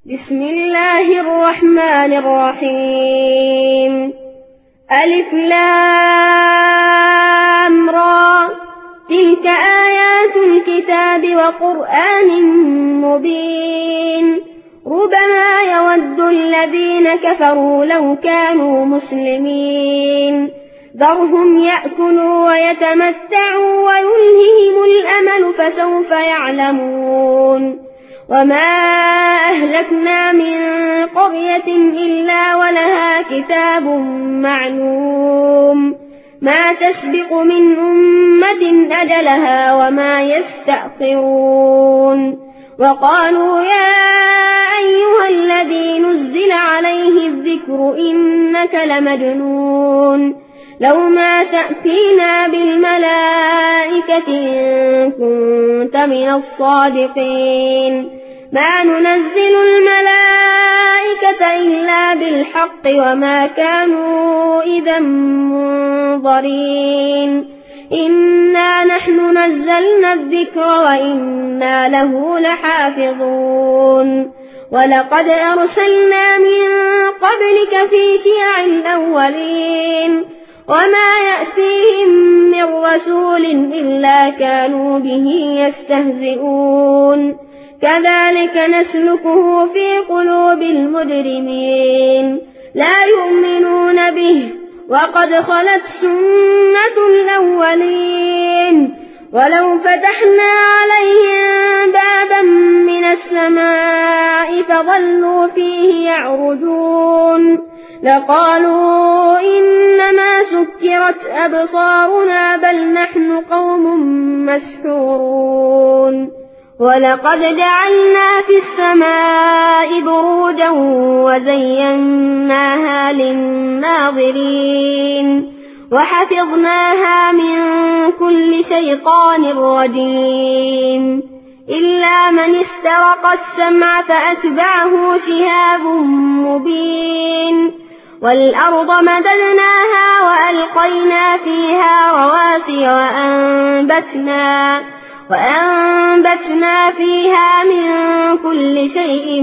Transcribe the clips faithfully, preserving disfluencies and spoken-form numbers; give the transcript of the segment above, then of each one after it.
بسم الله الرحمن الرحيم. ألف لام را، تلك آيات الكتاب وقرآن مبين. ربما يود الذين كفروا لو كانوا مسلمين. ذرهم يأكلوا ويتمتعوا ويلههم الأمل فسوف يعلمون. وما أهلكنا من قرية إلا ولها كتاب معلوم، ما تسبق من أمة أجلها وما يستأخرون. وقالوا يا أيها الذي نزل عليه الذكر إنك لمجنون، لو ما تأتينا بالملائكة إن كنت من الصادقين. ما ننزل الملائكة إلا بالحق وما كانوا إذا منظرين. إنا نحن نزلنا الذكر وإنا له لحافظون. ولقد أرسلنا من قبلك في شيع الأولين، وما يأتيهم من رسول إلا كانوا به يستهزئون. كذلك نسلكه في قلوب المجرمين، لا يؤمنون به وقد خلت سنة الأولين. ولو فتحنا عليهم بابا من السماء فظلوا فيه يعرجون لقالوا إنما سكرت أبصارنا بل نحن قوم مسحورون. ولقد جعلنا في السماء بروجا وزيناها للناظرين وحفظناها من كل شيطان رجيم إلا من استرق السمع فأتبعه شهاب مبين. والأرض مددناها وألقينا فيها رواسي وأنبتنا, وأنبتنا فيها من كل شيء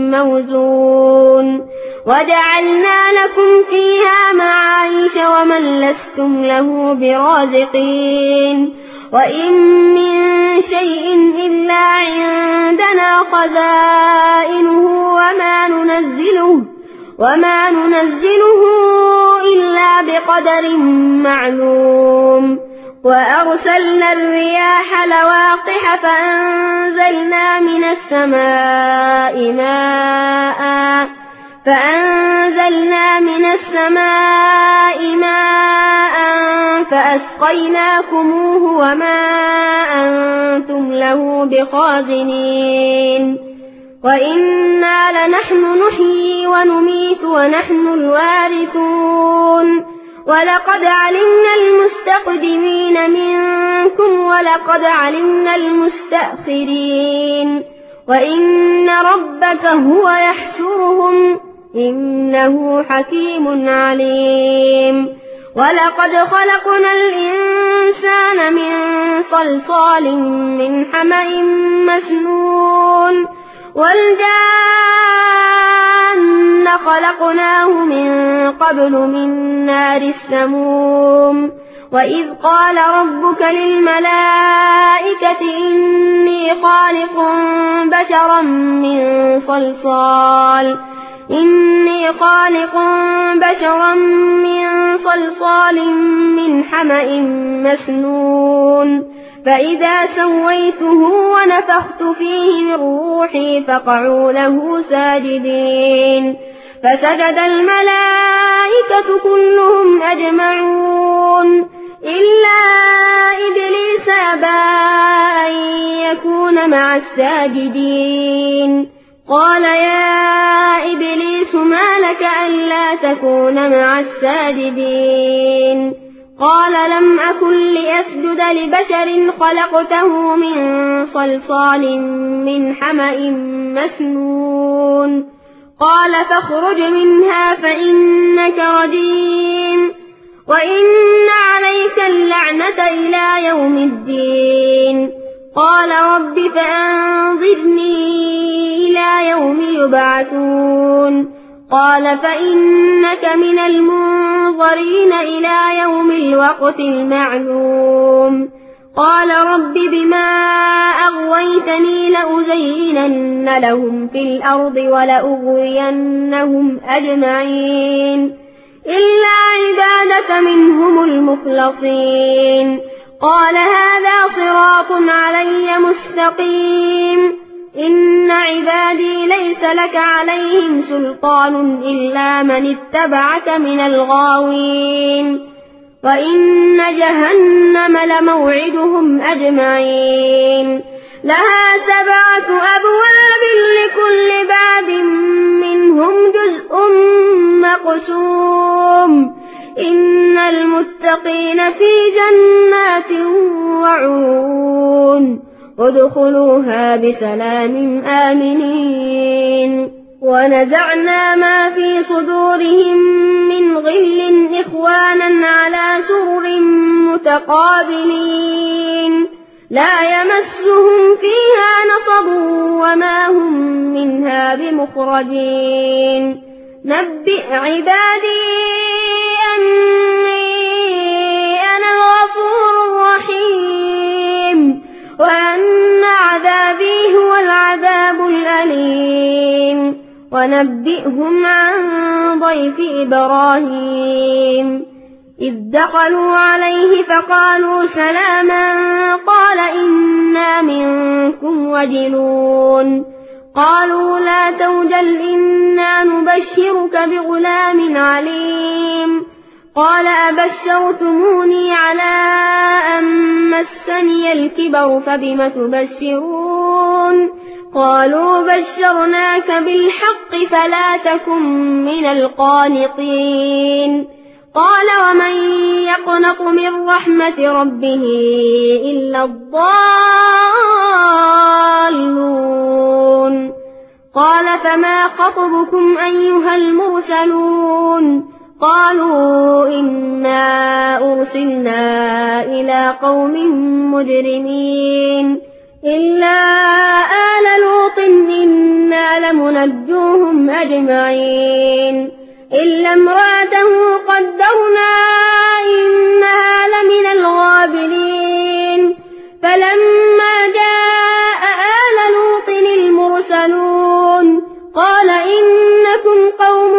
موزون وجعلنا لكم فيها معايش ومن لستم له برازقين. وإن من شيء إلا عندنا خزائنه وما ننزله, وما ننزله إلا بقدر معلوم. وأرسلنا الرياح لواقح فأنزلنا من السماء ماء فأنزلنا من السماء ماء فأسقيناكموه وما أنتم له بخازنين. وإنا لنحن نحيي ونميت ونحن الوارثون. ولقد علمنا المستقدمين منكم ولقد علمنا المستأخرين. وإن ربك هو يحشرهم إنه حكيم عليم. ولقد خلقنا الإنسان من صلصال من حمأ مسنون والجان خلقناه من قبل من نار السموم. وإذ قال ربك للملائكة إني خالق بشرا من صلصال إني خالق بشرا من صلصال من حمأ مسنون فإذا سويته ونفخت فيه من روحي فقعوا له ساجدين. فسجد الملائكة كلهم أجمعون إلا إبليس أبى أن يكون مع الساجدين. قال يا إبليس ما لك ألا تكون مع الساجدين؟ قال لم أكن لأسجد لبشر خلقته من صلصال من حمأ مسنون. قال فاخرج منها فإنك رجيم وإن عليك اللعنة إلى يوم الدين. قال رب فأنظرني إلى يوم يبعثون قال فإنك من المنظرين إلى يوم الوقت المعلوم قال رب بما أغويتني لأزينن لهم في الأرض ولأغوينهم أجمعين إلا عبادك منهم المخلصين قال هذا صراط علي مستقيم إن عبادي ليس لك عليهم سلطان إلا من اتبعك من الغاوين وإن جهنم لموعدهم أجمعين لها سبعة أبواب لكل باب منهم جزء مقسوم إن المتقين في جنات وعيون ادخلوها بسلام آمنين ونزعنا ما في صدورهم من غل إخوانا على سرر متقابلين لا يمسهم فيها نصب وما هم منها بمخرجين نبئ عبادي أني أنا الغفور الرحيم وأن عذابي هو العذاب الأليم ونبئهم عن ضيف إبراهيم إذ دخلوا عليه فقالوا سلاما قال إنا منكم وجلون قالوا لا توجل إنا نبشرك بغلام عليم قال أبشرتموني على أن مسني الكبر فبم تبشرون قالوا بشرناك بالحق فلا تكن من القانطين قال ومن يقنط من رحمة ربه إلا الضالون قال فما خطبكم أيها المرسلون قالوا إنا أرسلنا إلى قوم مجرمين إلا آل لوط إنا لمنجوهم أجمعين إلا امرأته قدرنا إنها لمن الغابرين فلما جاء آل لوط المرسلون قال إنكم قوم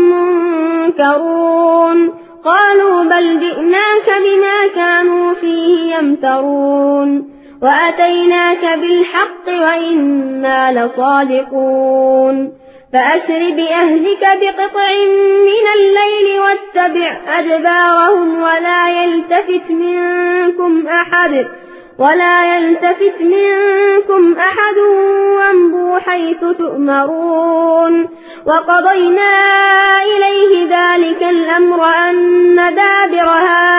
منكرون قالوا بل جئناك بما كانوا فيه يمترون وأتيناك بالحق وإنا لصادقون فأسر بأهلك بقطع من الليل واتبع أدبارهم ولا يلتفت منكم أحد ولا يلتفت منكم أحد وامضوا حيث تؤمرون وقضينا إليه ذلك الأمر أن دابر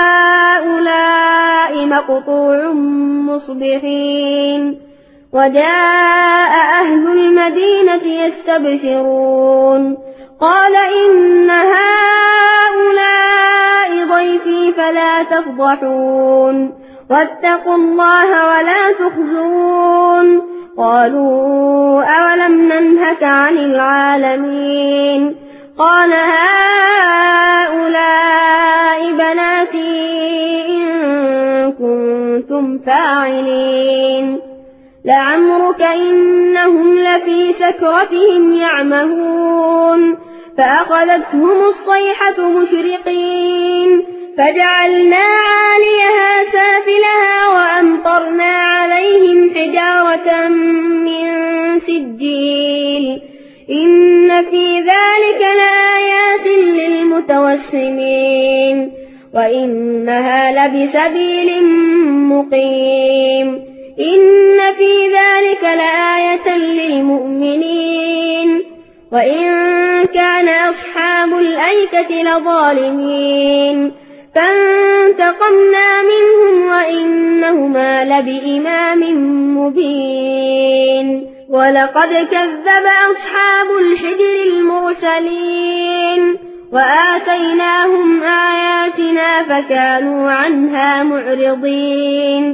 هؤلاء مقطوع مصبحين وجاء أهل المدينة يستبشرون قال إن هؤلاء ضيفي فلا تفضحون واتقوا الله ولا تخزون قالوا أولم ننهك عن العالمين قال هؤلاء بناتي إن كنتم فاعلين لعمرك إنهم لفي سكرتهم يعمهون فأخذتهم الصيحة مشرقين فجعلنا عاليها سافلها وأمطرنا عليهم حجارة من سجيل إن في ذلك لآيات للمتوسمين وإنها لبسبيل مقيم إن في ذلك لآية للمؤمنين وإن كان أصحاب الأيكة لظالمين فانتقمنا منهم وإنهما لبإمام مبين ولقد كذب أصحاب الحجر المرسلين وآتيناهم آياتنا فكانوا عنها معرضين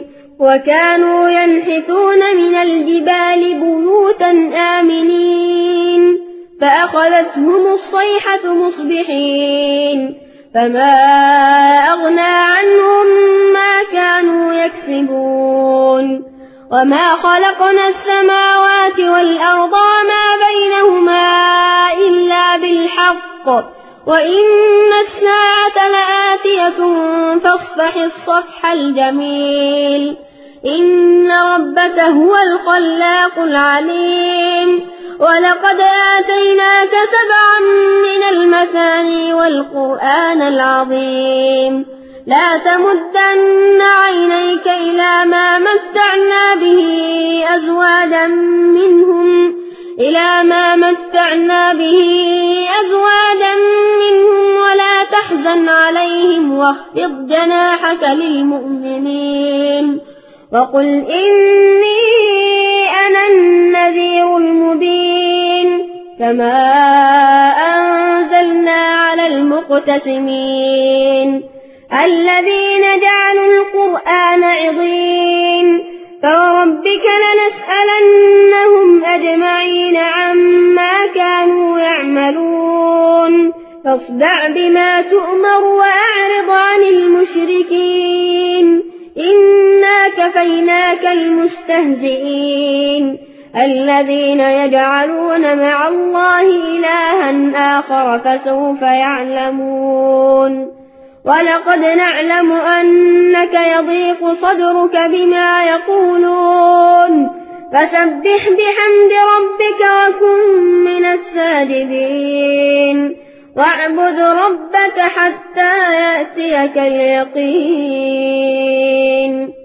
وكانوا ينحتون من الجبال بيوتا آمنين فأخذتهم الصيحة مصبحين فما أغنى عنهم ما كانوا يكسبون وما خلقنا السماوات والأرض وما بينهما إلا بالحق وإن الساعة لآتية فاصفح الصفح الجميل إن ربك هو الخلاق العليم ولقد آتيناك سبعا من المثاني والقرآن العظيم لا تمدن عينيك إلى ما متعنا به أزواجا منهم إلى ما متعنا به أزواجا منهم ولا تحزن عليهم واخفض جناحك للمؤمنين وقل إني أنا النذير المبين كما أنزلنا على المقتسمين الذين جعلوا القرآن عضين فوربك لنسألنهم أجمعين عما كانوا يعملون فاصدع بما تؤمر وأعرض عن المشركين إنا كفيناك المستهزئين الذين يجعلون مع الله إلها آخر فسوف يعلمون ولقد نعلم أنك يضيق صدرك بما يقولون فسبح بحمد ربك وكن من الساجدين واعبد ربك حتى يأتيك اليقين.